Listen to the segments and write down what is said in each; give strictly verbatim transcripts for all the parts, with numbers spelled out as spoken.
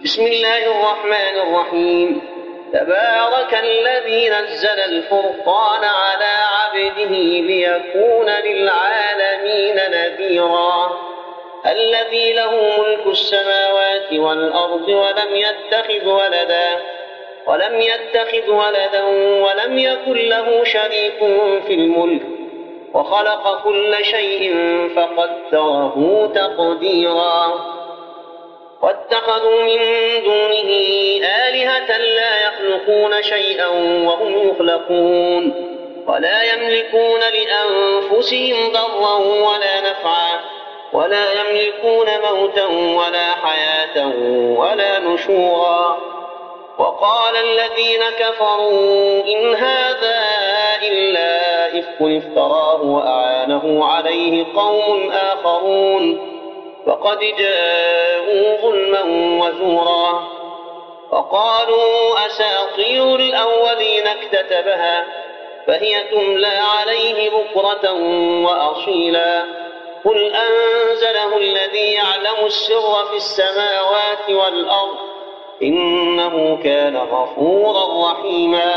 بسم الله الرحمن الرحيم. تبارك الذي نزل الفرقان على عبده ليكون للعالمين نذيرا. الذي له ملك السماوات والأرض ولم يتخذ ولدا ولم يتخذ ولدا ولم يكن له شريك في الملك وخلق كل شيء فقدره تقديرا. واتخذوا من دونه آلهة لا يخلقون شيئا وهم يخلقون ولا يملكون لأنفسهم ضرا ولا نفعا ولا يملكون موتا ولا حياة ولا نشورا. وقال الذين كفروا إن هذا إلا إفك افتراه وأعانه عليه قوم آخرون فقد جاءوا ظلما وزورا. وقالوا أساطير الأولين اكتتبها فهي تملى عليه بكرة وأصيلا. قل أنزله الذي يعلم السر في السماوات والأرض إنه كان غفورا رحيما.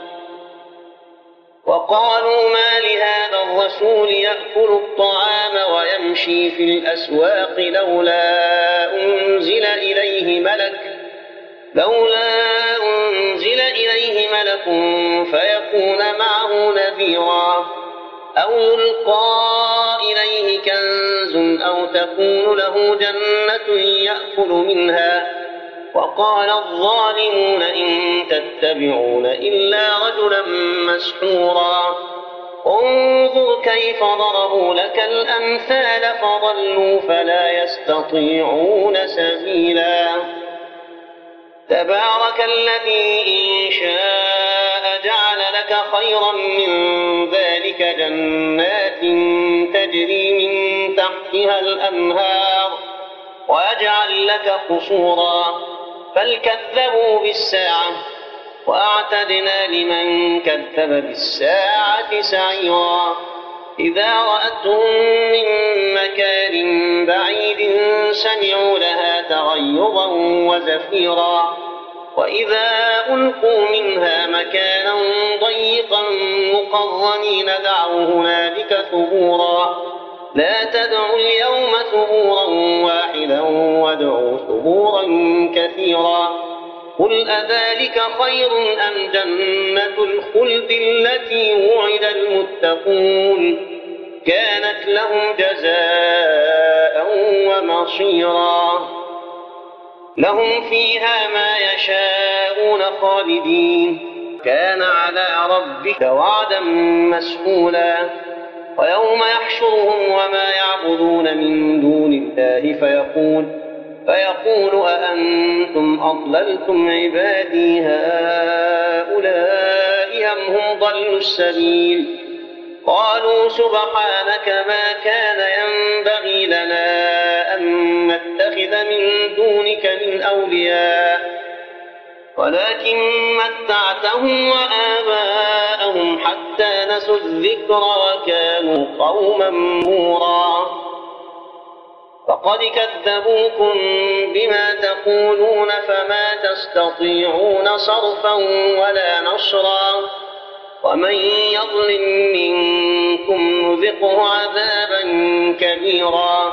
وقالوا ما لهذا الرسول يأكل الطعام ويمشي في الأسواق لولا أنزل إليه ملك لولا أنزل إليه ملك فيكون معه نذيرا أو يلقى إليه كنز أو تكون له جنة يأكل منها. وقال الظالمون إن تتبعون إلا رجلا مسحورا. انظر كيف ضربوا لك الأمثال فضلوا فلا يستطيعون سبيلا. تبارك الذي إن شاء جعل لك خيرا من ذلك جنات تجري من تحتها الأنهار ويجعل لك قصورا بل كذبوا بالساعة وأعتدنا لمن كذب بالساعة سعيرا. إذا رأتهم من مكان بعيد سمعوا لها تغيظا وزفيرا وإذا ألقوا منها مكانا ضيقا مقرنين دعوا هنالك ثبورا. لا تدعوا اليوم ثبورا واحدا وادعوا ثبورا كثيرا. قل أذلك خير أم جنة الخلد التي وعد المتقون كانت لهم جزاء ومصيرا. لهم فيها ما يشاءون خالدين كان على ربك وعدا مسئولا. ويوم يحشرهم وما يعبدون من دون الله فيقول فيقول أأنتم أضللتم عبادي هؤلاء أم هم ضلوا السبيل. قالوا سبحانك ما كان ينبغي لنا أن نتخذ من دونك من أولياء ولكن متعتهم وآباءهم حتى نسوا الذكر وكانوا قوما بورا. فقد كذبوكم بما تقولون فما تستطيعون صرفا ولا نصرا. ومن يظلم منكم نذقه عذابا كبيرا.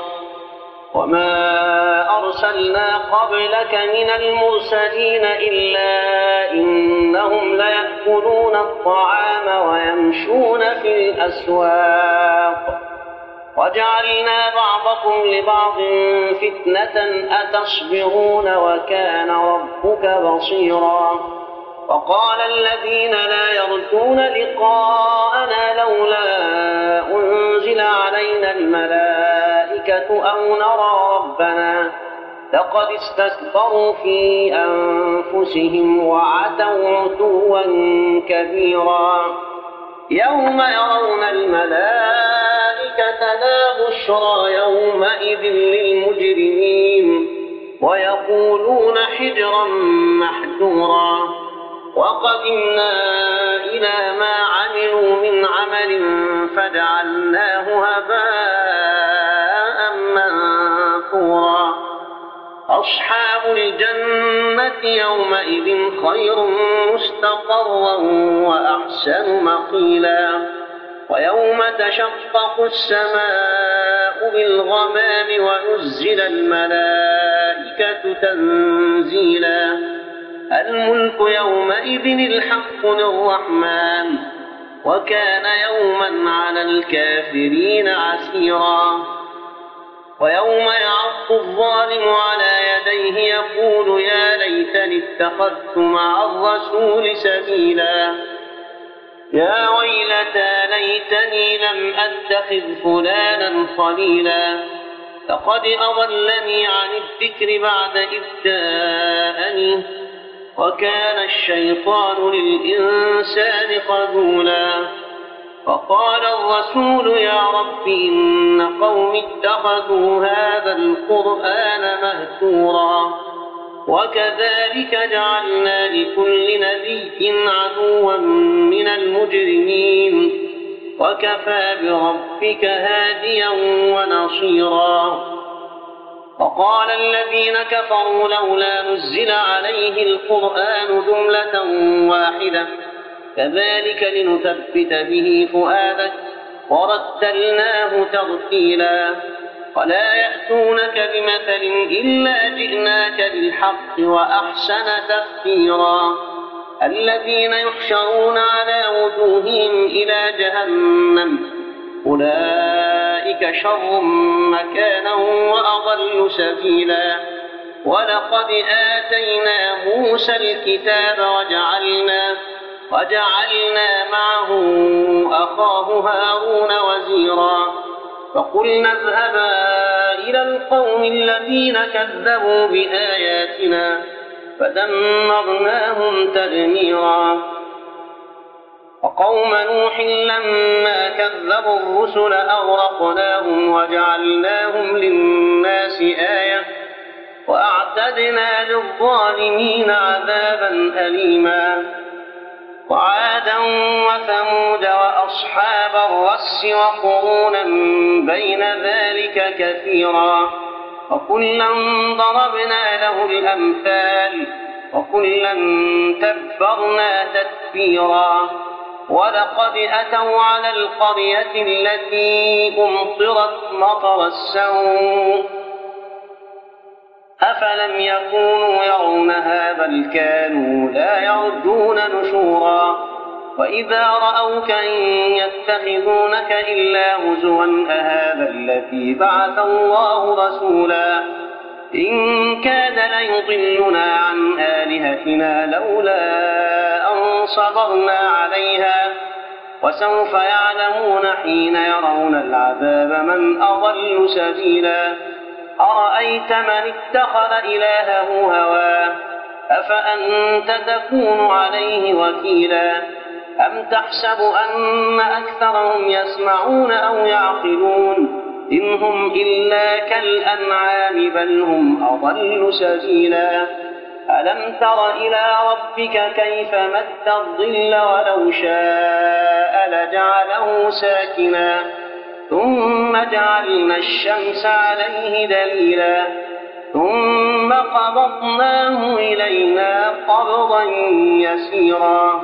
وما أرسلنا قبلك من المرسلين إلا إنهم ليأكلون الطعام ويمشون في الأسواق وجعلنا بعضكم لبعض فتنة أتصبرون وكان ربك بصيرا. وقال الذين لا يرجون لقاءنا لولا أنزل علينا الملائكة أو نرى ربنا لقد استكبروا في أنفسهم وعتوا عتوا كبيرا. يوم يرون الملائكة لا بشرى يومئذ للمجرمين ويقولون حجرا محجورا. وقدمنا إلى ما عملوا من عمل فجعلناه هباء منثورا. وأصحاب الجنة يومئذ خير مستقرا وأحسن مقيلا ويوم تشقق السماء بالغمام ونزل الملائكة تنزيلا الملك يومئذ الحق للرحمن وكان يوما على الكافرين عسيرا ويوم يعض الظالم على يديه يقول يا ليتني اتخذت مع الرسول سبيلا يا ويلتى ليتني لم أتخذ فلانا خليلا لقد أضلني عن الذكر بعد إذ جاءني وكان الشيطان للإنسان خذولا فقال الرسول يا رب إن قوم اتخذوا هذا القرآن مهجورا وكذلك جعلنا لكل نبي عدوا من المجرمين وكفى بربك هاديا ونصيرا وقال الذين كفروا لولا نزل عليه القرآن جملة واحدة كذلك لنثبت به فؤادك ورتلناه ترتيلا ولا يأتونك بمثل إلا جئناك بالحق وأحسن تفسيرا الذين يحشرون على وجوههم إلى جهنم أولئك شر مكانا وأضل سبيلا ولقد آتينا موسى الكتاب وجعلنا وجعلنا معه أخاه هارون وزيرا فقلنا اذهبا إلى القوم الذين كذبوا بآياتنا فدمرناهم تدميرا وقوم نوح لما كذبوا الرسل أغرقناهم وجعلناهم للناس آية وأعتدنا للظالمين عذابا أليما وعادا وثمود وأصحاب الرس وقرونا بين ذلك كثيرا وكلا ضربنا له الأمثال وكلا تبرنا تتبيرا ولقد أتوا على القرية التي أمطرت مطر السوء أفلم يكونوا يرونها بل كانوا لا يرجون نشورا وإذا رأوك إن يتخذونك إلا هزوا أهذا الذي بعث الله رسولا إن كاد ليضلنا عن آلهتنا لولا أن صبرنا عليها وسوف يعلمون حين يرون العذاب من أضل سبيلا أرأيت من اتخذ إلهه هواه أفأنت تكون عليه وكيلا أم تحسب أن أكثرهم يسمعون أو يعقلون إن هم إلا كالأنعام بل هم أضل سبيلا ألم تر إلى ربك كيف مد الظل ولو شاء لجعله ساكنا ثم جعلنا الشمس عليه دليلا ثم قبضناه إلينا قبضا يسيرا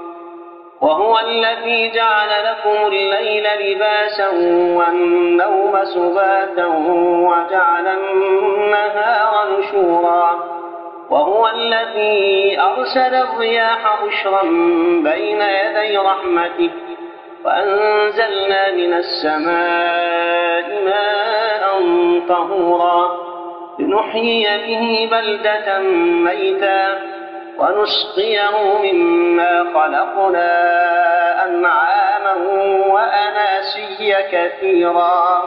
وهو الذي جعل لكم الليل لباسا والنوم سباتا وجعل النهار نشورا وهو الذي أرسل الرياح بشرا بين يدي رحمته وأنزلنا من السماء ماء طهورا لنحيي به بلدة ميتا ونسقيه مما خلقنا أنعاما وأناسيا كثيرا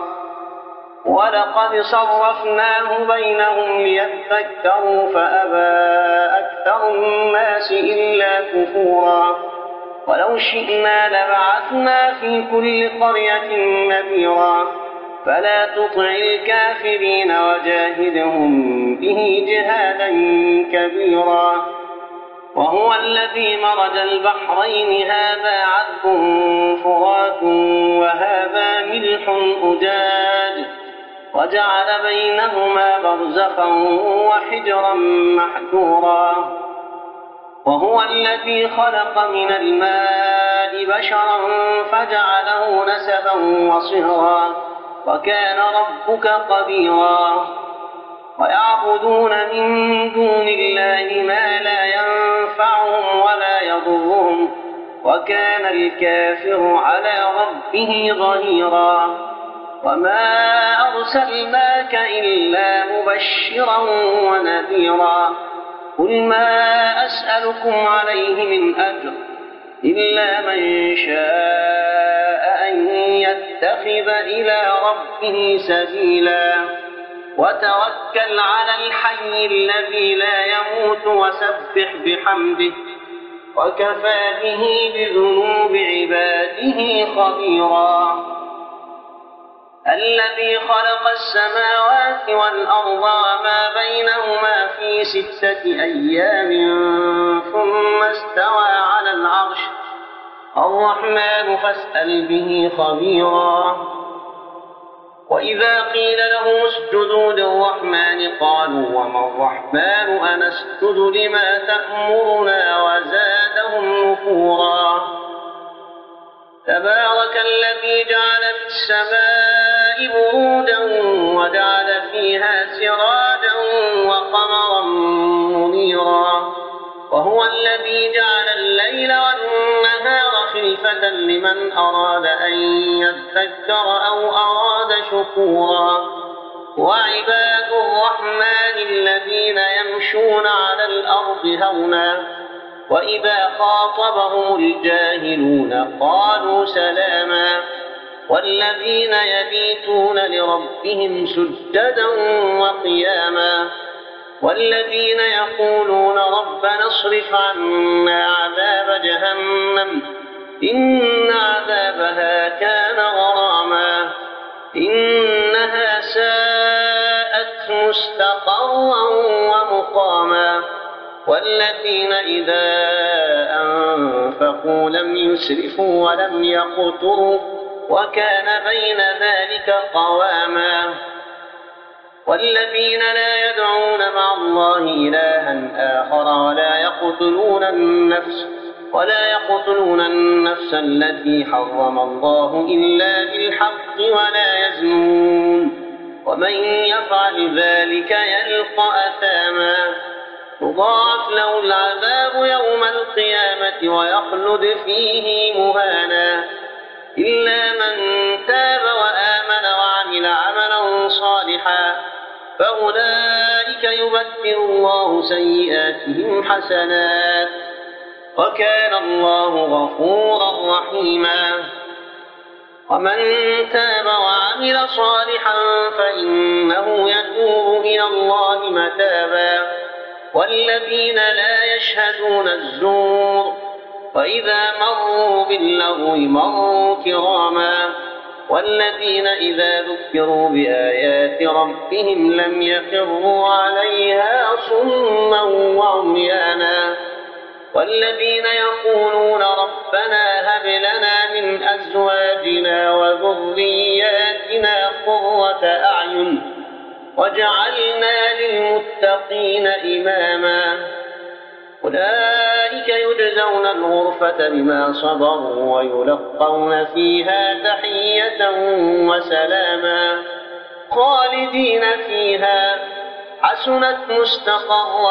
ولقد صرفناه بينهم ليذكروا فأبى أكثر الناس إلا كفورا ولو شئنا لبعثنا في كل قرية نذيرا فلا تطع الكافرين وجاهدهم به جهادا كبيرا وهو الذي مرج البحرين هذا عذب فرات وهذا ملح أجاج وجعل بينهما برزخا وحجرا محجورا وهو الذي خلق من الماء بشرا فجعله نسبا وصهرا وكان ربك قديرا ويعبدون من دون الله ما لا ينفعهم ولا يضرهم وكان الكافر على ربه ظهيرا وما أرسلناك إلا مبشرا ونذيرا قل ما أسألكم عليه من أجر إلا من شاء أن يتخذ إلى ربه سبيلا وتوكل على الحي الذي لا يموت وسبح بحمده وكفى به بذنوب عباده خبيرا الذي خلق السماوات والأرض وما بينهما في ستة أيام ثم استوى على العرش الرحمن فاسأل به خبيرا وإذا قيل لهم اسجدوا للرحمن قالوا وما الرحمن أنسجد لما تأمرنا وزادهم نفورا تبارك الذي جعل في السماء برودا وجعل فيها سراجا وقمرا منيرا وهو الذي جعل الليل والنهار خلفة لمن أراد أن يذكر أو أراد شكورا وعباد الرحمن الذين يمشون على الأرض هونا وإذا خاطبهم الجاهلون قالوا سلاما والذين يبيتون لربهم سجدا وقياما والذين يقولون ربنا اصرف عنا عذاب جهنم إن عذابها كان غراما إنها ساءت مستقرا ومقاما والذين إذا أنفقوا لم يسرفوا ولم يقتروا وكان بين ذلك قواما والذين لا يدعون مع الله إلها آخر ولا يقتلون النفس ولا يقتلون النفس التي حرم الله إلا بالحق ولا يزنون ومن يفعل ذلك يلقى أثاما يضاعف له العذاب يوم القيامة ويخلد فيه مهانا إلا من تاب وآمن وعمل عملا صالحا فأولئك يبدل الله سيئاتهم حسنات وكان الله غفورا رحيما ومن تاب وعمل صالحا فإنه يتوب إلى الله متابا والذين لا يشهدون الزور وإذا مروا باللغو مروا كراما والذين إذا ذكروا بآيات ربهم لم يخروا عليها صما وعميانا والذين يقولون ربنا هب لنا من أزواجنا وذرياتنا قرة أعين وجعلنا للمتقين إماما أولئك يجزون الغرفة بما صبروا ويلقون فيها تحية وسلاما خالدين فيها حسنت مستقرا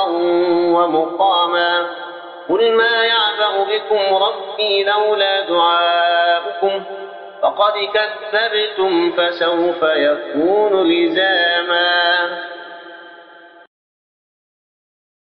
ومقاما قل ما يعبأ بكم ربي لولا دعاؤكم فقد كذبتم فسوف يكون لزاما